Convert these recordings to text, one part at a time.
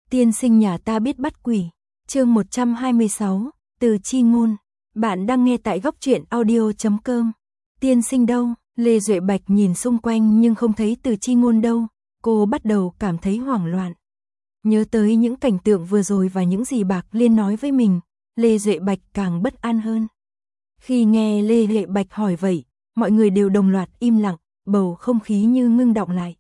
Tiên sinh nhà ta biết bắt quỷ. Chương 126, Từ chi ngôn. Bạn đang nghe tại góc truyện audio.com. Tiên sinh đâu? Lê Duệ Bạch nhìn xung quanh nhưng không thấy Từ chi ngôn đâu. Cô bắt đầu cảm thấy hoảng loạn. Nhớ tới những cảnh tượng vừa rồi và những gì Bạc Liên nói với mình, Lê Duệ Bạch càng bất an hơn. Khi nghe Lê Duệ Bạch hỏi vậy, mọi người đều đồng loạt im lặng, bầu không khí như ngưng đọng lại.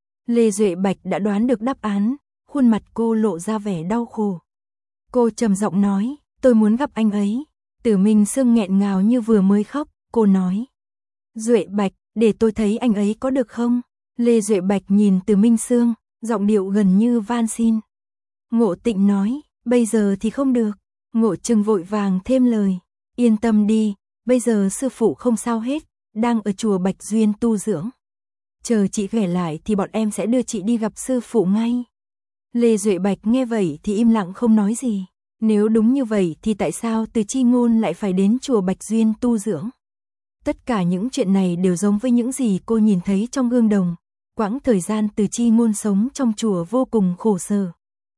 Lê Duệ Bạch đã đoán được đáp án, khuôn mặt cô lộ ra vẻ đau khổ. Cô trầm giọng nói, tôi muốn gặp anh ấy. Tử Minh Sương nghẹn ngào như vừa mới khóc, cô nói. Duệ Bạch, để tôi thấy anh ấy có được không? Lê Duệ Bạch nhìn Tử Minh Sương, giọng điệu gần như van xin. Ngộ Tịnh nói, bây giờ thì không được. Ngộ Trừng vội vàng thêm lời, yên tâm đi, bây giờ sư phụ không sao hết, đang ở chùa Bạch Duyên tu dưỡng. Chờ chị khỏe lại thì bọn em sẽ đưa chị đi gặp sư phụ ngay. Lê Duệ Bạch nghe vậy thì im lặng không nói gì. Nếu đúng như vậy thì tại sao Từ chi ngôn lại phải đến chùa Bạch Duyên tu dưỡng? Tất cả những chuyện này đều giống với những gì cô nhìn thấy trong gương đồng. Quãng thời gian Từ chi ngôn sống trong chùa vô cùng khổ sở.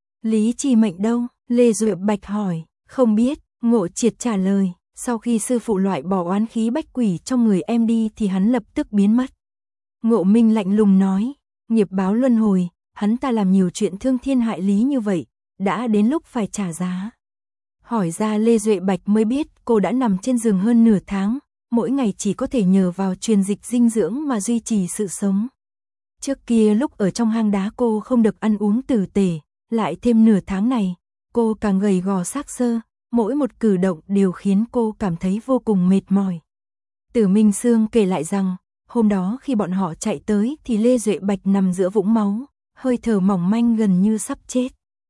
Lý Chi Mệnh đâu? Lê Duệ Bạch hỏi. Không biết, Ngộ Triệt trả lời. Sau khi sư phụ loại bỏ oán khí bách quỷ trong người em đi thì hắn lập tức biến mất. Ngộ Minh lạnh lùng nói, nghiệp báo luân hồi, hắn ta làm nhiều chuyện thương thiên hại lý như vậy, đã đến lúc phải trả giá. Hỏi ra Lê Duệ Bạch mới biết cô đã nằm trên giường hơn nửa tháng, mỗi ngày chỉ có thể nhờ vào truyền dịch dinh dưỡng mà duy trì sự sống. Trước kia lúc ở trong hang đá cô không được ăn uống tử tề, lại thêm nửa tháng này, cô càng gầy gò xác xơ, mỗi một cử động đều khiến cô cảm thấy vô cùng mệt mỏi. Tử Minh Sương kể lại rằng, hôm đó khi bọn họ chạy tới thì Lê Duệ Bạch nằm giữa vũng máu, hơi thở mỏng manh gần như sắp chết.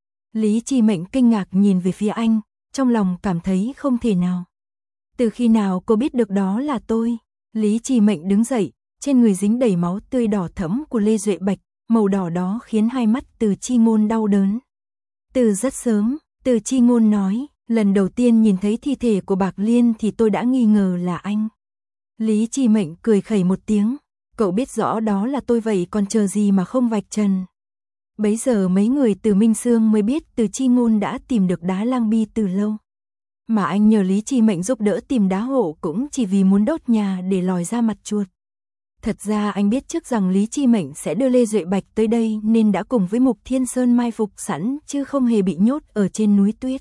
Lý Chi Mệnh kinh ngạc nhìn về phía anh, trong lòng cảm thấy không thể nào. Từ khi nào cô biết được đó là tôi? Lý Chi Mệnh đứng dậy, trên người dính đầy máu tươi đỏ thẫm của Lê Duệ Bạch, màu đỏ đó khiến hai mắt Từ chi ngôn đau đớn. Từ rất sớm, Từ chi ngôn nói, lần đầu tiên nhìn thấy thi thể của Bạc Liên thì tôi đã nghi ngờ là anh. Lý Chi Mệnh cười khẩy một tiếng, cậu biết rõ đó là tôi vậy còn chờ gì mà không vạch trần. Bấy giờ mấy người từ Minh Sương mới biết Từ chi ngôn đã tìm được đá lang bi từ lâu. Mà anh nhờ Lý Chi Mệnh giúp đỡ tìm đá hộ cũng chỉ vì muốn đốt nhà để lòi ra mặt chuột. Thật ra anh biết trước rằng Lý Chi Mệnh sẽ đưa Lê Duệ Bạch tới đây nên đã cùng với Mục Thiên Sơn mai phục sẵn chứ không hề bị nhốt ở trên núi tuyết.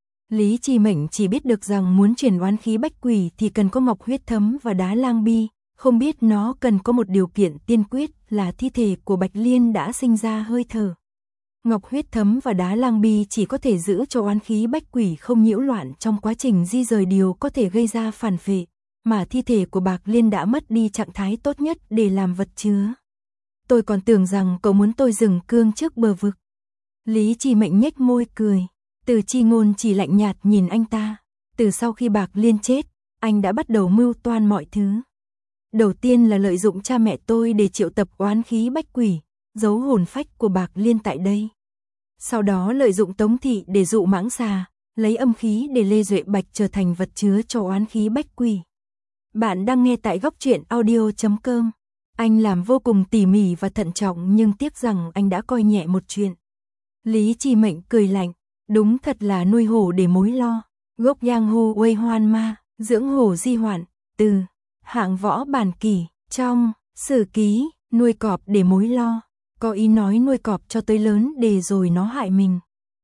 Lý Chi Mệnh chỉ biết được rằng muốn chuyển oán khí bách quỷ thì cần có ngọc huyết thấm và đá lang bi, không biết nó cần có một điều kiện tiên quyết là thi thể của Bạch Liên đã sinh ra hơi thở. Ngọc huyết thấm và đá lang bi chỉ có thể giữ cho oán khí bách quỷ không nhiễu loạn trong quá trình di rời điều có thể gây ra phản phệ, mà thi thể của Bạc Liên đã mất đi trạng thái tốt nhất để làm vật chứa. Tôi còn tưởng rằng cậu muốn tôi dừng cương trước bờ vực. Lý Chi Mệnh nhếch môi cười. Từ chi ngôn chỉ lạnh nhạt nhìn anh ta. Từ sau khi Bạc Liên chết, anh đã bắt đầu mưu toan mọi thứ. Đầu tiên là lợi dụng cha mẹ tôi để triệu tập oán khí bách quỷ, giấu hồn phách của Bạc Liên tại đây. Sau đó lợi dụng Tống Thị để dụ mãng xà, lấy âm khí để Lê Duệ Bạch trở thành vật chứa cho oán khí bách quỷ. Bạn đang nghe tại góc truyện audio.com. Anh làm vô cùng tỉ mỉ và thận trọng nhưng tiếc rằng anh đã coi nhẹ một chuyện. Lý Chi Mệnh cười lạnh. Đúng thật là nuôi hổ để mối lo. Gốc giang hồ uây hoan ma, dưỡng hổ di hoạn, từ hạng võ bản kỷ, trong sử ký, nuôi cọp để mối lo. Có ý nói nuôi cọp cho tới lớn để rồi nó hại mình.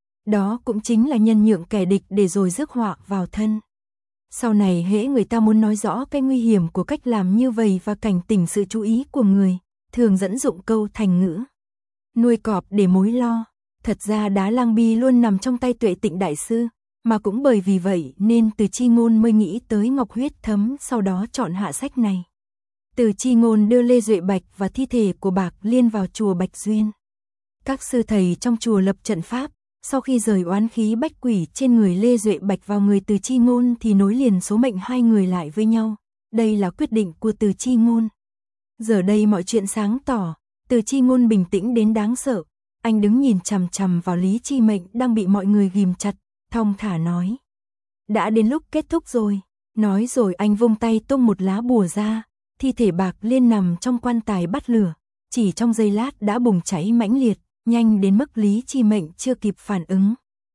Đó cũng chính là nhân nhượng kẻ địch để rồi rước họa vào thân. Sau này hễ người ta muốn nói rõ cái nguy hiểm của cách làm như vậy và cảnh tỉnh sự chú ý của người, thường dẫn dụng câu thành ngữ. Nuôi cọp để mối lo. Thật ra đá lang bi luôn nằm trong tay Tuệ Tịnh Đại Sư, mà cũng bởi vì vậy nên Từ chi ngôn mới nghĩ tới ngọc huyết thấm sau đó chọn hạ sách này. Từ chi ngôn đưa Lê Duệ Bạch và thi thể của Bạc Liên vào chùa Bạch Duyên. Các sư thầy trong chùa lập trận pháp, sau khi rời oán khí bách quỷ trên người Lê Duệ Bạch vào người Từ chi ngôn thì nối liền số mệnh hai người lại với nhau. Đây là quyết định của Từ chi ngôn. Giờ đây mọi chuyện sáng tỏ, Từ chi ngôn bình tĩnh đến đáng sợ. Anh đứng nhìn chằm chằm vào Lý Chi Mệnh đang bị mọi người ghim chặt, thong thả nói. Đã đến lúc kết thúc rồi. Nói rồi anh vung tay tung một lá bùa ra, thi thể Bạc Liên nằm trong quan tài bắt lửa, chỉ trong giây lát đã bùng cháy mãnh liệt, nhanh đến mức Lý Chi Mệnh chưa kịp phản ứng.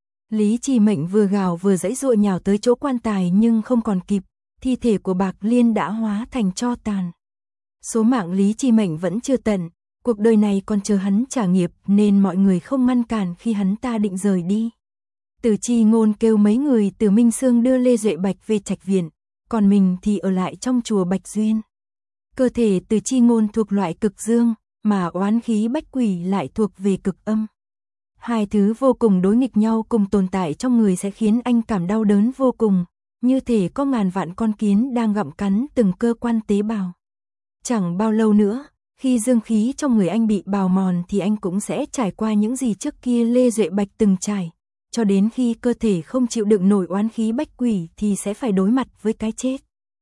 Lý Chi Mệnh vừa gào vừa giãy giụa nhào tới chỗ quan tài nhưng không còn kịp, thi thể của Bạc Liên đã hóa thành tro tàn. Số mạng Lý Chi Mệnh vẫn chưa tận, cuộc đời này còn chờ hắn trả nghiệp nên mọi người không ngăn cản khi hắn ta định rời đi. Từ Chi Ngôn kêu mấy người từ Minh Sương đưa Lê Duệ Bạch về trạch viện, còn mình thì ở lại trong chùa Bạch Duyên. Cơ thể Từ Chi Ngôn thuộc loại cực dương, mà oán khí bách quỷ lại thuộc về cực âm. Hai thứ vô cùng đối nghịch nhau cùng tồn tại trong người sẽ khiến anh cảm đau đớn vô cùng, như thể có ngàn vạn con kiến đang gặm cắn từng cơ quan tế bào. Chẳng bao lâu nữa, khi dương khí trong người anh bị bào mòn thì anh cũng sẽ trải qua những gì trước kia Lê Duệ Bạch từng trải, cho đến khi cơ thể không chịu đựng nổi oán khí bách quỷ thì sẽ phải đối mặt với cái chết.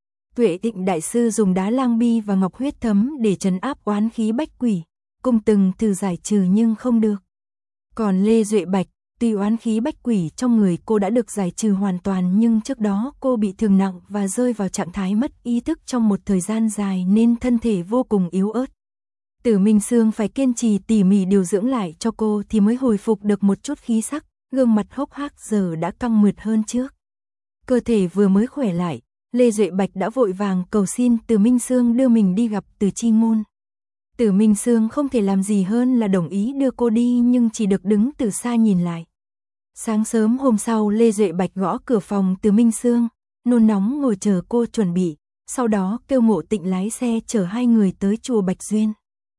Tuệ Tịnh Đại Sư dùng đá lang bi và ngọc huyết thấm để trấn áp oán khí bách quỷ, cùng từng thử giải trừ nhưng không được. Còn Lê Duệ Bạch, tuy oán khí bách quỷ trong người cô đã được giải trừ hoàn toàn nhưng trước đó cô bị thương nặng và rơi vào trạng thái mất ý thức trong một thời gian dài nên thân thể vô cùng yếu ớt. Tử Minh Sương phải kiên trì tỉ mỉ điều dưỡng lại cho cô thì mới hồi phục được một chút khí sắc, gương mặt hốc hác giờ đã căng mượt hơn trước. Cơ thể vừa mới khỏe lại, Lê Duệ Bạch đã vội vàng cầu xin Tử Minh Sương đưa mình đi gặp Từ Chi Ngôn. Tử Minh Sương không thể làm gì hơn là đồng ý đưa cô đi nhưng chỉ được đứng từ xa nhìn lại. Sáng sớm hôm sau Lê Duệ Bạch gõ cửa phòng Tử Minh Sương, nôn nóng ngồi chờ cô chuẩn bị, sau đó kêu Ngộ Tịnh lái xe chở hai người tới chùa Bạch Duyên.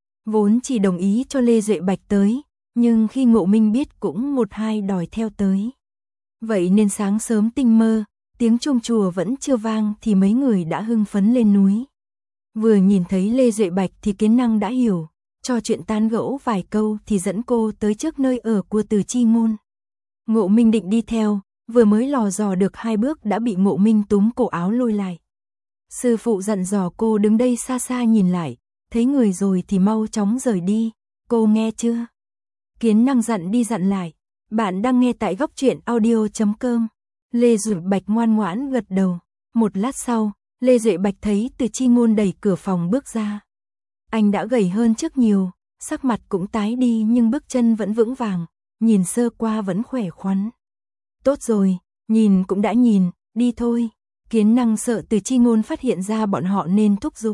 Vốn chỉ đồng ý cho Lê Duệ Bạch tới, nhưng khi Ngộ Minh biết cũng một hai đòi theo tới. Vậy nên sáng sớm tinh mơ, tiếng chuông chùa vẫn chưa vang thì mấy người đã hưng phấn lên núi. Vừa nhìn thấy Lê Duệ Bạch thì Kiến Năng đã hiểu, trò chuyện tán gẫu vài câu thì dẫn cô tới trước nơi ở của Từ Chi Ngôn. Ngộ Minh định đi theo, vừa mới lò dò được hai bước đã bị Ngộ Minh túm cổ áo lôi lại. Sư phụ dặn dò cô đứng đây xa xa nhìn lại, thấy người rồi thì mau chóng rời đi, cô nghe chưa? Kiến Năng dặn đi dặn lại, bạn đang nghe tại góc truyện audio.com. Lê Duệ Bạch ngoan ngoãn gật đầu, một lát sau, Lê Duệ Bạch thấy Từ Chi Ngôn đẩy cửa phòng bước ra. Anh đã gầy hơn trước nhiều, sắc mặt cũng tái đi nhưng bước chân vẫn vững vàng, nhìn sơ qua vẫn khỏe khoắn. Tốt rồi, nhìn cũng đã nhìn, đi thôi. Kiến Năng sợ Từ Chi Ngôn phát hiện ra bọn họ nên thúc giục.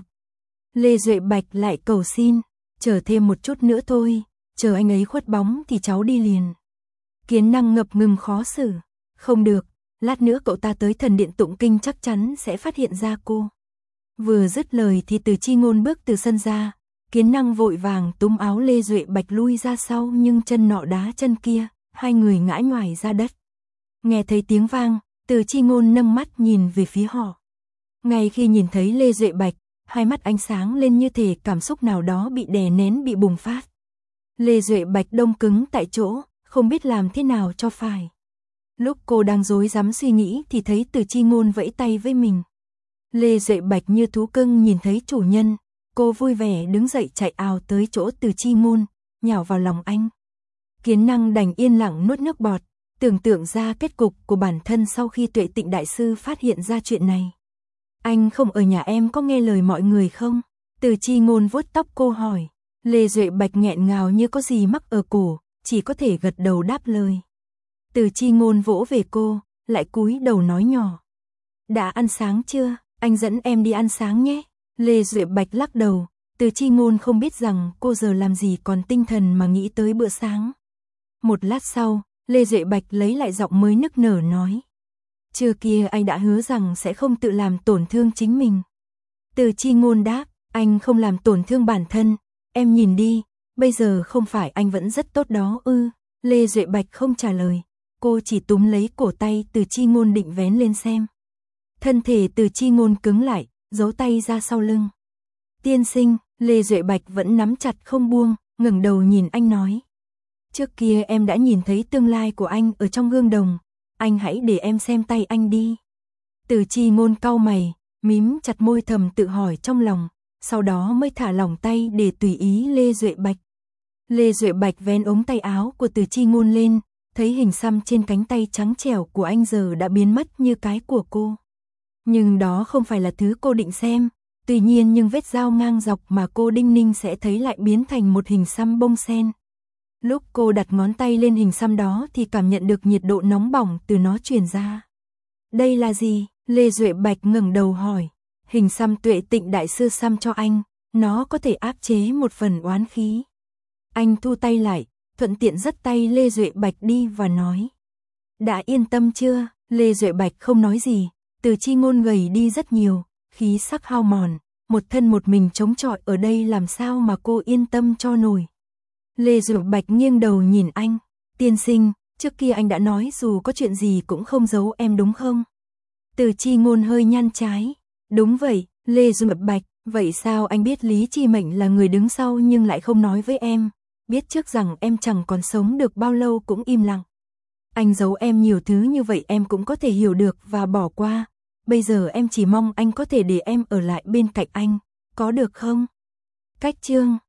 Lê Duệ Bạch lại cầu xin, chờ thêm một chút nữa thôi, chờ anh ấy khuất bóng thì cháu đi liền. Kiến Năng ngập ngừng khó xử, không được, lát nữa cậu ta tới thần điện tụng kinh chắc chắn sẽ phát hiện ra cô. Vừa dứt lời thì Từ Chi Ngôn bước từ sân ra, Kiến Năng vội vàng túm áo Lê Duệ Bạch lui ra sau nhưng chân nọ đá chân kia, hai người ngã nhoài ra đất. Nghe thấy tiếng vang, Từ Chi Ngôn nâng mắt nhìn về phía họ. Ngay khi nhìn thấy Lê Duệ Bạch, hai mắt ánh sáng lên như thể cảm xúc nào đó bị đè nén bị bùng phát. Lê Duệ Bạch đông cứng tại chỗ, không biết làm thế nào cho phải. Lúc cô đang rối rắm suy nghĩ thì thấy Từ Chi Ngôn vẫy tay với mình. Lê Duệ Bạch như thú cưng nhìn thấy chủ nhân, cô vui vẻ đứng dậy chạy ào tới chỗ Từ Chi Ngôn, nhào vào lòng anh. Kiến Năng đành yên lặng nuốt nước bọt, tưởng tượng ra kết cục của bản thân sau khi Tuệ Tịnh Đại Sư phát hiện ra chuyện này. Anh không ở nhà em có nghe lời mọi người không? Từ Chi Ngôn vuốt tóc cô hỏi. Lê Duệ Bạch nghẹn ngào như có gì mắc ở cổ, chỉ có thể gật đầu đáp lời. Từ Chi Ngôn vỗ về cô, lại cúi đầu nói nhỏ. Đã ăn sáng chưa? Anh dẫn em đi ăn sáng nhé. Lê Duệ Bạch lắc đầu, Từ Chi Ngôn không biết rằng cô giờ làm gì còn tinh thần mà nghĩ tới bữa sáng. Một lát sau, Lê Duệ Bạch lấy lại giọng mới nức nở nói. Trưa kia anh đã hứa rằng sẽ không tự làm tổn thương chính mình. Từ Chi Ngôn đáp, anh không làm tổn thương bản thân, em nhìn đi, bây giờ không phải anh vẫn rất tốt đó ư. Lê Duệ Bạch không trả lời, cô chỉ túm lấy cổ tay Từ Chi Ngôn định vén lên xem. Thân thể Từ Chi Ngôn cứng lại, giấu tay ra sau lưng. Tiên sinh, Lê Duệ Bạch vẫn nắm chặt không buông, ngẩng đầu nhìn anh nói. Trước kia em đã nhìn thấy tương lai của anh ở trong gương đồng, anh hãy để em xem tay anh đi. Từ Chi Ngôn cau mày, mím chặt môi thầm tự hỏi trong lòng, sau đó mới thả lỏng tay để tùy ý Lê Duệ Bạch. Lê Duệ Bạch vén ống tay áo của Từ Chi Ngôn lên, thấy hình xăm trên cánh tay trắng trẻo của anh giờ đã biến mất như cái của cô. Nhưng đó không phải là thứ cô định xem, tuy nhiên nhưng vết dao ngang dọc mà cô đinh ninh sẽ thấy lại biến thành một hình xăm bông sen. Lúc cô đặt ngón tay lên hình xăm đó thì cảm nhận được nhiệt độ nóng bỏng từ nó truyền ra. Đây là gì? Lê Duệ Bạch ngẩng đầu hỏi. Hình xăm Tuệ Tịnh đại sư xăm cho anh, nó có thể áp chế một phần oán khí. Anh thu tay lại, thuận tiện dắt tay Lê Duệ Bạch đi và nói. Đã yên tâm chưa? Lê Duệ Bạch không nói gì, Từ Chi Ngôn gầy đi rất nhiều, khí sắc hao mòn, một thân một mình chống chọi ở đây làm sao mà cô yên tâm cho nổi. Lê Duệ Bạch nghiêng đầu nhìn anh, tiên sinh, trước kia anh đã nói dù có chuyện gì cũng không giấu em đúng không? Từ Chi Ngôn hơi nhăn trái, đúng vậy, Lê Duệ Bạch, vậy sao anh biết Lý Chi Mệnh là người đứng sau nhưng lại không nói với em, biết trước rằng em chẳng còn sống được bao lâu cũng im lặng. Anh giấu em nhiều thứ như vậy em cũng có thể hiểu được và bỏ qua, bây giờ em chỉ mong anh có thể để em ở lại bên cạnh anh, có được không? Cách chương